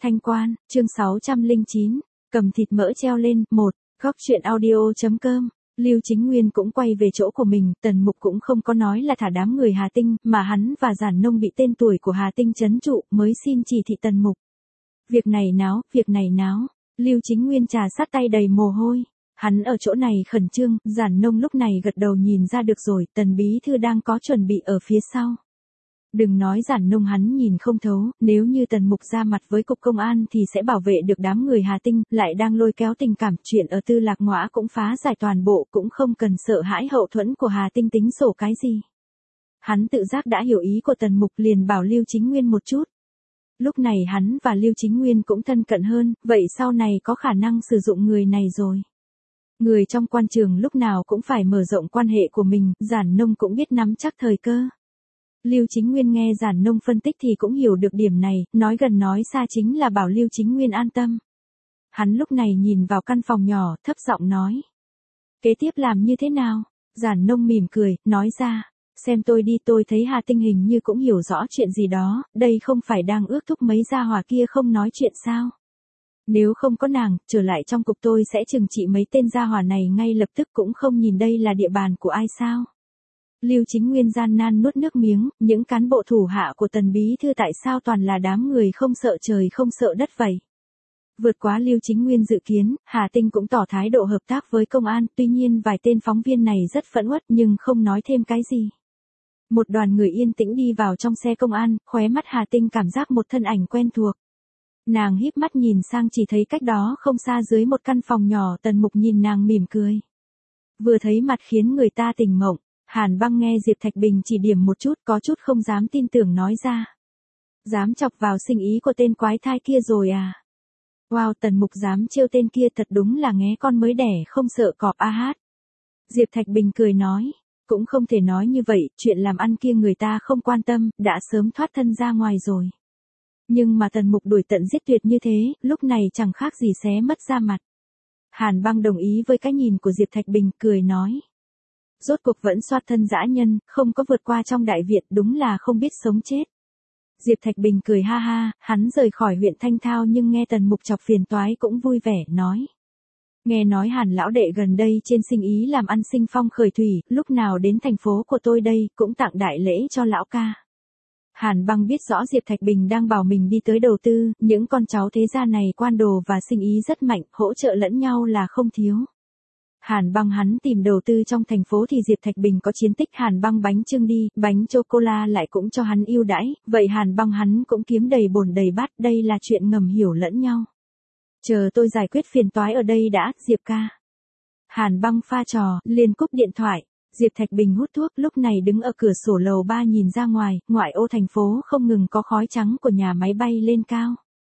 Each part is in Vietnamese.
Thanh Quan, chương 609, cầm thịt mỡ treo lên, 1, góc chuyện audio.com. Lưu Chính Nguyên cũng quay về chỗ của mình, Tần Mục cũng không có nói là thả đám người Hà Tinh, mà hắn và Giản Nông bị tên tuổi của Hà Tinh trấn trụ, mới xin chỉ thị Tần Mục. Việc này náo, Lưu Chính Nguyên trà sát tay đầy mồ hôi. Hắn ở chỗ này khẩn trương, Giản Nông lúc này gật đầu nhìn ra được rồi, Tần bí thư đang có chuẩn bị ở phía sau. Đừng nói Giản Nông hắn nhìn không thấu, nếu như Tần Mục ra mặt với cục công an thì sẽ bảo vệ được đám người Hà Tinh, lại đang lôi kéo tình cảm, chuyện ở Tư Lạc Ngõa cũng phá giải toàn bộ, cũng không cần sợ hãi hậu thuẫn của Hà Tinh tính sổ cái gì. Hắn tự giác đã hiểu ý của Tần Mục, liền bảo Lưu Chính Nguyên một chút. Lúc này hắn và Lưu Chính Nguyên cũng thân cận hơn, vậy sau này có khả năng sử dụng người này rồi. Người trong quan trường lúc nào cũng phải mở rộng quan hệ của mình, Giản Nông cũng biết nắm chắc thời cơ. Lưu Chính Nguyên nghe Giản Nông phân tích thì cũng hiểu được điểm này, nói gần nói xa chính là bảo Lưu Chính Nguyên an tâm. Hắn lúc này nhìn vào căn phòng nhỏ, thấp giọng nói. Kế tiếp làm như thế nào? Giản Nông mỉm cười, nói ra. Xem tôi đi, tôi thấy Hà Tinh hình như cũng hiểu rõ chuyện gì đó, đây không phải đang ước thúc mấy gia hỏa kia không nói chuyện sao? Nếu không có nàng, trở lại trong cục tôi sẽ trừng trị mấy tên gia hỏa này ngay lập tức, cũng không nhìn đây là địa bàn của ai sao? Lưu Chính Nguyên gian nan nuốt nước miếng, những cán bộ thủ hạ của Tần bí thư tại sao toàn là đám người không sợ trời không sợ đất vậy? Vượt quá Lưu Chính Nguyên dự kiến, Hà Tinh cũng tỏ thái độ hợp tác với công an, tuy nhiên vài tên phóng viên này rất phẫn uất nhưng không nói thêm cái gì. Một đoàn người yên tĩnh đi vào trong xe công an, khóe mắt Hà Tinh cảm giác một thân ảnh quen thuộc. Nàng híp mắt nhìn sang chỉ thấy cách đó không xa dưới một căn phòng nhỏ, Tần Mục nhìn nàng mỉm cười. Vừa thấy mặt khiến người ta tỉnh mộng. Hàn Băng nghe Diệp Thạch Bình chỉ điểm một chút, có chút không dám tin tưởng nói ra. Dám chọc vào sinh ý của tên quái thai kia rồi à? Wow, Tần Mục dám trêu tên kia thật đúng là nghé con mới đẻ không sợ cọp a hát. Diệp Thạch Bình cười nói, cũng không thể nói như vậy, chuyện làm ăn kia người ta không quan tâm, đã sớm thoát thân ra ngoài rồi. Nhưng mà Tần Mục đuổi tận giết tuyệt như thế, lúc này chẳng khác gì xé mất da mặt. Hàn Băng đồng ý với cái nhìn của Diệp Thạch Bình, cười nói. Rốt cuộc vẫn soát thân dã nhân, không có vượt qua trong đại viện, đúng là không biết sống chết. Diệp Thạch Bình cười ha ha, hắn rời khỏi huyện Thanh Thao nhưng nghe Tần Mục chọc phiền toái cũng vui vẻ, nói. Nghe nói Hàn lão đệ gần đây trên sinh ý làm ăn sinh phong khởi thủy, lúc nào đến thành phố của tôi đây, cũng tặng đại lễ cho lão ca. Hàn Băng biết rõ Diệp Thạch Bình đang bảo mình đi tới đầu tư, những con cháu thế gia này quan đồ và sinh ý rất mạnh, hỗ trợ lẫn nhau là không thiếu. Hàn Băng hắn tìm đầu tư trong thành phố thì Diệp Thạch Bình có chiến tích Hàn Băng bánh chưng đi, bánh chocola lại cũng cho hắn ưu đãi, vậy Hàn Băng hắn cũng kiếm đầy bồn đầy bát, đây là chuyện ngầm hiểu lẫn nhau. Chờ tôi giải quyết phiền toái ở đây đã, Diệp ca. Hàn Băng pha trò, liền cúp điện thoại. Diệp Thạch Bình hút thuốc, lúc này đứng ở cửa sổ lầu 3 nhìn ra ngoài, ngoại ô thành phố không ngừng có khói trắng của nhà máy bay lên cao.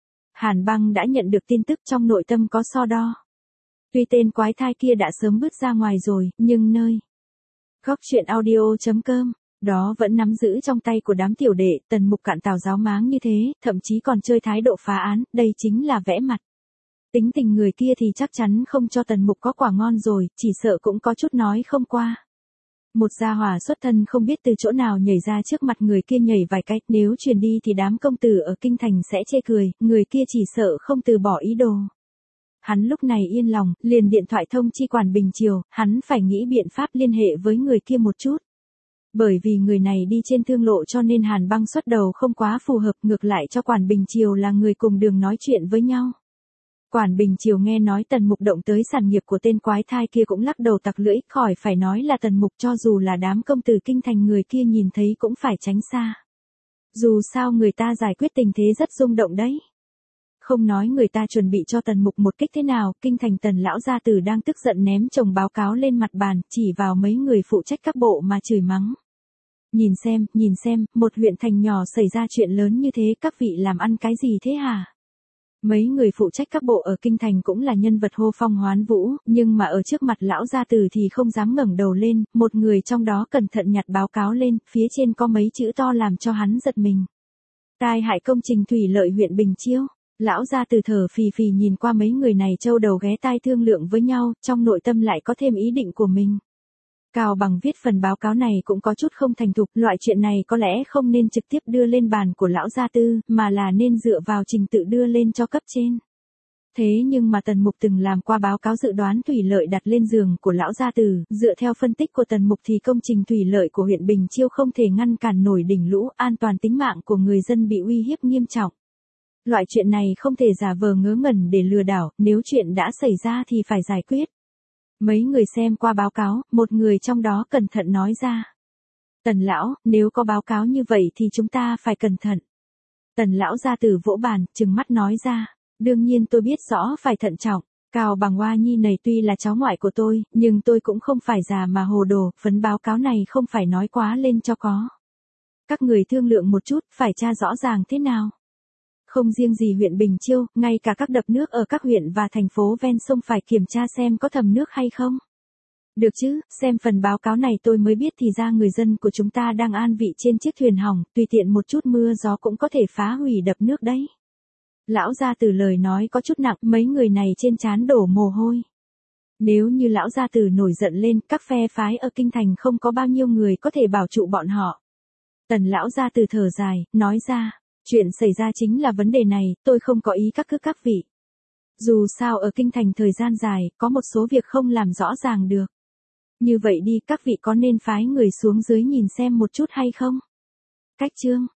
Hàn Băng đã nhận được tin tức, trong nội tâm có so đo. Tuy tên quái thai kia đã sớm bước ra ngoài rồi, nhưng nơi góc chuyện audio.com, đó vẫn nắm giữ trong tay của đám tiểu đệ. Tần Mục cạn tào giáo máng như thế, thậm chí còn chơi thái độ phá án, đây chính là vẽ mặt. Tính tình người kia thì chắc chắn không cho Tần Mục có quả ngon rồi, chỉ sợ cũng có chút nói không qua. Một gia hỏa xuất thân không biết từ chỗ nào nhảy ra trước mặt người kia nhảy vài cái, nếu truyền đi thì đám công tử ở kinh thành sẽ chê cười, người kia chỉ sợ không từ bỏ ý đồ. Hắn lúc này yên lòng, liền điện thoại thông chi quản Bình Triều, hắn phải nghĩ biện pháp liên hệ với người kia một chút. Bởi vì người này đi trên thương lộ cho nên Hàn Băng xuất đầu không quá phù hợp, ngược lại cho quản Bình Triều là người cùng đường nói chuyện với nhau. Quản Bình Triều nghe nói Tần Mục động tới sản nghiệp của tên quái thai kia cũng lắc đầu tặc lưỡi, khỏi phải nói là Tần Mục, cho dù là đám công tử kinh thành người kia nhìn thấy cũng phải tránh xa. Dù sao người ta giải quyết tình thế rất rung động đấy. Không nói người ta chuẩn bị cho Tần Mục một kích thế nào, kinh thành Tần lão gia tử đang tức giận ném chồng báo cáo lên mặt bàn, chỉ vào mấy người phụ trách các bộ mà chửi mắng. Nhìn xem, một huyện thành nhỏ xảy ra chuyện lớn như thế, các vị làm ăn cái gì thế hả? Mấy người phụ trách các bộ ở kinh thành cũng là nhân vật hô phong hoán vũ, nhưng mà ở trước mặt lão gia tử thì không dám ngẩng đầu lên, một người trong đó cẩn thận nhặt báo cáo lên, phía trên có mấy chữ to làm cho hắn giật mình. Tai hại công trình thủy lợi huyện Bình Chiêu. Lão gia tử thở phì phì nhìn qua mấy người này trâu đầu ghé tai thương lượng với nhau, trong nội tâm lại có thêm ý định của mình. Cao Bằng viết phần báo cáo này cũng có chút không thành thục, loại chuyện này có lẽ không nên trực tiếp đưa lên bàn của lão gia tư, mà là nên dựa vào trình tự đưa lên cho cấp trên. Thế nhưng mà Tần Mục từng làm qua báo cáo dự đoán thủy lợi đặt lên giường của lão gia tử, dựa theo phân tích của Tần Mục thì công trình thủy lợi của huyện Bình Chiêu không thể ngăn cản nổi đỉnh lũ, an toàn tính mạng của người dân bị uy hiếp nghiêm trọng. Loại chuyện này không thể giả vờ ngớ ngẩn để lừa đảo, nếu chuyện đã xảy ra thì phải giải quyết. Mấy người xem qua báo cáo, một người trong đó cẩn thận nói ra. Tần lão, nếu có báo cáo như vậy thì chúng ta phải cẩn thận. Tần lão gia tử vỗ bàn, trừng mắt nói ra. Đương nhiên tôi biết rõ phải thận trọng. Cao Bằng Hoa Nhi này tuy là cháu ngoại của tôi, nhưng tôi cũng không phải già mà hồ đồ, phấn báo cáo này không phải nói quá lên cho có. Các người thương lượng một chút, phải tra rõ ràng thế nào. Không riêng gì huyện Bình Chiêu, ngay cả các đập nước ở các huyện và thành phố ven sông phải kiểm tra xem có thẩm nước hay không. Được chứ, xem phần báo cáo này tôi mới biết thì ra người dân của chúng ta đang an vị trên chiếc thuyền hỏng, tùy tiện một chút mưa gió cũng có thể phá hủy đập nước đấy. Lão gia tử lời nói có chút nặng, mấy người này trên trán đổ mồ hôi. Nếu như lão gia tử nổi giận lên, các phe phái ở kinh thành không có bao nhiêu người có thể bảo trụ bọn họ. Tần lão gia tử thở dài, nói ra, chuyện xảy ra chính là vấn đề này, tôi không có ý các vị. Dù sao ở kinh thành thời gian dài, có một số việc không làm rõ ràng được. Như vậy đi, các vị có nên phái người xuống dưới nhìn xem một chút hay không? Cách chương